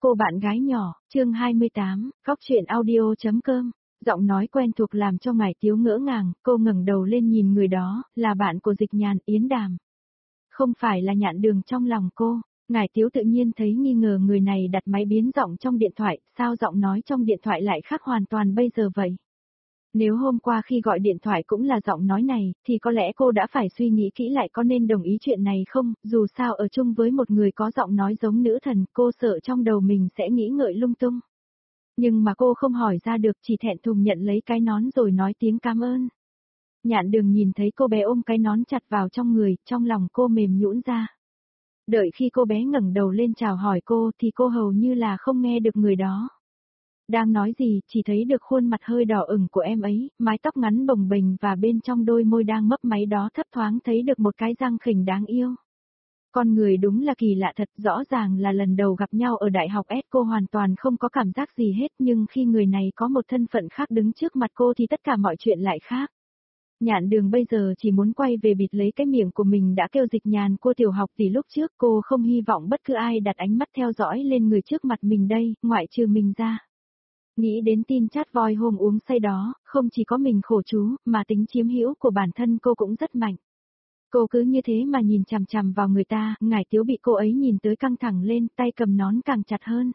Cô bạn gái nhỏ, chương 28, góc chuyện audio.com. Giọng nói quen thuộc làm cho Ngải Tiếu ngỡ ngàng, cô ngẩng đầu lên nhìn người đó, là bạn của Dịch Nhàn, Yến Đàm. Không phải là Nhạn Đường trong lòng cô. Ngải Tiếu tự nhiên thấy nghi ngờ người này đặt máy biến giọng trong điện thoại, sao giọng nói trong điện thoại lại khác hoàn toàn bây giờ vậy? Nếu hôm qua khi gọi điện thoại cũng là giọng nói này, thì có lẽ cô đã phải suy nghĩ kỹ lại có nên đồng ý chuyện này không, dù sao ở chung với một người có giọng nói giống nữ thần, cô sợ trong đầu mình sẽ nghĩ ngợi lung tung. Nhưng mà cô không hỏi ra được, chỉ thẹn thùng nhận lấy cái nón rồi nói tiếng cảm ơn. Nhạn Đường nhìn thấy cô bé ôm cái nón chặt vào trong người, trong lòng cô mềm nhũn ra. Đợi khi cô bé ngẩng đầu lên chào hỏi cô thì cô hầu như là không nghe được người đó đang nói gì, chỉ thấy được khuôn mặt hơi đỏ ửng của em ấy, mái tóc ngắn bồng bềnh và bên trong đôi môi đang mấp máy đó thấp thoáng thấy được một cái răng khỉnh đáng yêu. Con người đúng là kỳ lạ thật, rõ ràng là lần đầu gặp nhau ở đại học S cô hoàn toàn không có cảm giác gì hết, nhưng khi người này có một thân phận khác đứng trước mặt cô thì tất cả mọi chuyện lại khác. Nhạn Đường bây giờ chỉ muốn quay về bịt lấy cái miệng của mình đã kêu Dịch Nhàn cô tiểu học tỷ lúc trước, cô không hy vọng bất cứ ai đặt ánh mắt theo dõi lên người trước mặt mình đây, ngoại trừ mình ra. Nghĩ đến tin chat voi hôm uống say đó, không chỉ có mình khổ chú, mà tính chiếm hữu của bản thân cô cũng rất mạnh. Cô cứ như thế mà nhìn chằm chằm vào người ta, Ngải Tiếu bị cô ấy nhìn tới căng thẳng lên, tay cầm nón càng chặt hơn.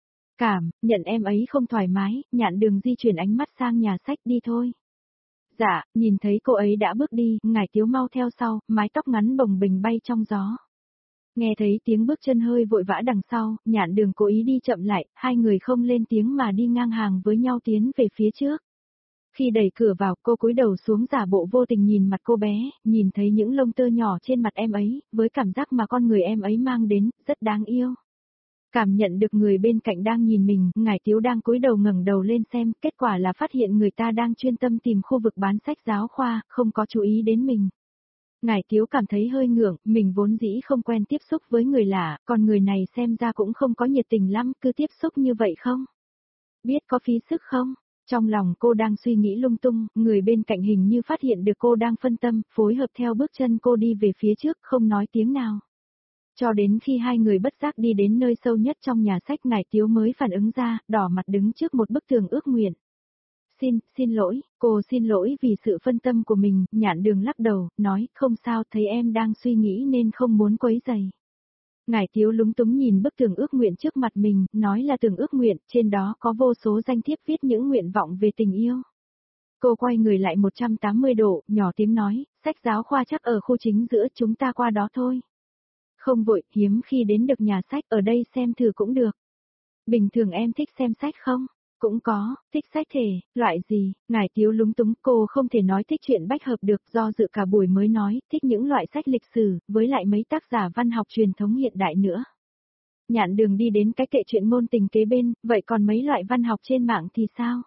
Nhận em ấy không thoải mái, Nhạn Đường di chuyển ánh mắt sang nhà sách đi thôi. Dạ, nhìn thấy cô ấy đã bước đi, Ngải Tiếu mau theo sau, mái tóc ngắn bồng bềnh bay trong gió. Nghe thấy tiếng bước chân hơi vội vã đằng sau, Nhạn Đường cố ý đi chậm lại, hai người không lên tiếng mà đi ngang hàng với nhau tiến về phía trước. Khi đẩy cửa vào, cô cúi đầu xuống giả bộ vô tình nhìn mặt cô bé, nhìn thấy những lông tơ nhỏ trên mặt em ấy, với cảm giác mà con người em ấy mang đến, rất đáng yêu. Cảm nhận được người bên cạnh đang nhìn mình, Ngải Tiếu đang cúi đầu ngẩng đầu lên xem, kết quả là phát hiện người ta đang chuyên tâm tìm khu vực bán sách giáo khoa, không có chú ý đến mình. Ngải Tiếu cảm thấy hơi ngượng, mình vốn dĩ không quen tiếp xúc với người lạ, còn người này xem ra cũng không có nhiệt tình lắm, cứ tiếp xúc như vậy không? Biết có phí sức không? Trong lòng cô đang suy nghĩ lung tung, người bên cạnh hình như phát hiện được cô đang phân tâm, phối hợp theo bước chân cô đi về phía trước, không nói tiếng nào. Cho đến khi hai người bất giác đi đến nơi sâu nhất trong nhà sách, Ngải Tiếu mới phản ứng ra, đỏ mặt đứng trước một bức tường ước nguyện. Xin lỗi, cô xin lỗi vì sự phân tâm của mình, Nhạn Đường lắc đầu, nói, không sao, thấy em đang suy nghĩ nên không muốn quấy rầy. Ngải Tiếu lúng túng nhìn bức tường ước nguyện trước mặt mình, nói là tường ước nguyện, trên đó có vô số danh thiếp viết những nguyện vọng về tình yêu. Cô quay người lại 180 độ, nhỏ tiếng nói, sách giáo khoa chắc ở khu chính giữa, chúng ta qua đó thôi. Không vội, hiếm khi đến được nhà sách, ở đây xem thử cũng được. Bình thường em thích xem sách không? Cũng có, thích sách thể, loại gì? Ngải Tiếu lúng túng, cô không thể nói thích chuyện bách hợp được, do dự cả buổi mới nói, thích những loại sách lịch sử, với lại mấy tác giả văn học truyền thống hiện đại nữa. Nhạn Đường đi đến cái kệ truyện ngôn tình kế bên, vậy còn mấy loại văn học trên mạng thì sao?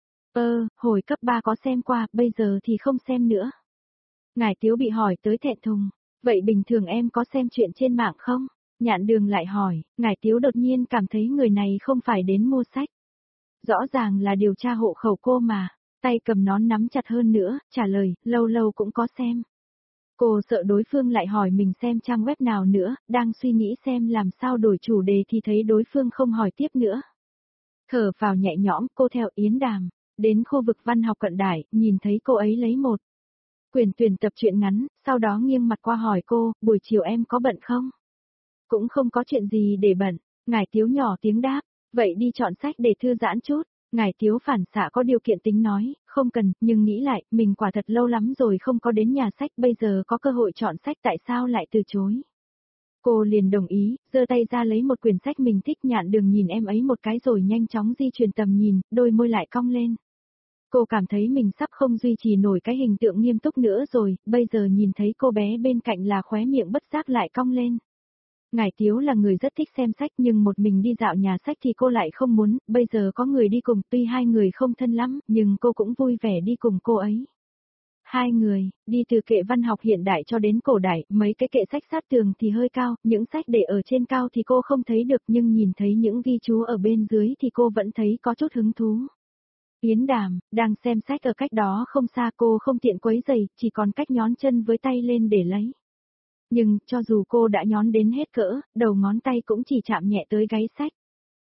Hồi cấp 3 có xem qua, bây giờ thì không xem nữa. Ngải Tiếu bị hỏi tới thẹn thùng, vậy bình thường em có xem chuyện trên mạng không? Nhạn Đường lại hỏi, Ngải Tiếu đột nhiên cảm thấy người này không phải đến mua sách. Rõ ràng là điều tra hộ khẩu cô mà, tay cầm nón nắm chặt hơn nữa, trả lời, lâu lâu cũng có xem. Cô sợ đối phương lại hỏi mình xem trang web nào nữa, đang suy nghĩ xem làm sao đổi chủ đề thì thấy đối phương không hỏi tiếp nữa. Thở vào nhẹ nhõm, cô theo Yến Đàm, đến khu vực văn học cận đại, nhìn thấy cô ấy lấy một quyển tuyển tập truyện ngắn, sau đó nghiêng mặt qua hỏi cô, buổi chiều em có bận không? Cũng không có chuyện gì để bận, Ngải Tiếu nhỏ tiếng đáp. Vậy đi chọn sách để thư giãn chút. Ngải Tiếu phản xạ có điều kiện tính nói, không cần, nhưng nghĩ lại, mình quả thật lâu lắm rồi không có đến nhà sách, bây giờ có cơ hội chọn sách tại sao lại từ chối. Cô liền đồng ý, giơ tay ra lấy một quyển sách mình thích. Nhạn Đường nhìn em ấy một cái rồi nhanh chóng di chuyển tầm nhìn, đôi môi lại cong lên. Cô cảm thấy mình sắp không duy trì nổi cái hình tượng nghiêm túc nữa rồi, bây giờ nhìn thấy cô bé bên cạnh là khóe miệng bất giác lại cong lên. Ngải Tiếu là người rất thích xem sách nhưng một mình đi dạo nhà sách thì cô lại không muốn, bây giờ có người đi cùng, tuy hai người không thân lắm, nhưng cô cũng vui vẻ đi cùng cô ấy. Hai người, đi từ kệ văn học hiện đại cho đến cổ đại, mấy cái kệ sách sát tường thì hơi cao, những sách để ở trên cao thì cô không thấy được nhưng nhìn thấy những ghi chú ở bên dưới thì cô vẫn thấy có chút hứng thú. Yến Đàm, đang xem sách ở cách đó không xa, cô không tiện quấy giày, chỉ còn cách nhón chân với tay lên để lấy. Nhưng, cho dù cô đã nhón đến hết cỡ, đầu ngón tay cũng chỉ chạm nhẹ tới gáy sách.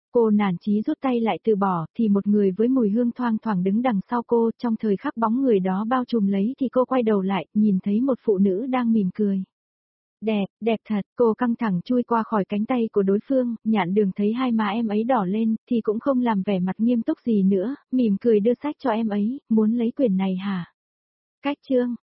Cô nản chí rút tay lại từ bỏ, thì một người với mùi hương thoang thoảng đứng đằng sau cô, trong thời khắc bóng người đó bao trùm lấy thì cô quay đầu lại, nhìn thấy một phụ nữ đang mỉm cười. Đẹp, đẹp thật, cô căng thẳng chui qua khỏi cánh tay của đối phương, Nhạn Đường thấy hai má em ấy đỏ lên, thì cũng không làm vẻ mặt nghiêm túc gì nữa, mỉm cười đưa sách cho em ấy, muốn lấy quyển này hả? Cách chương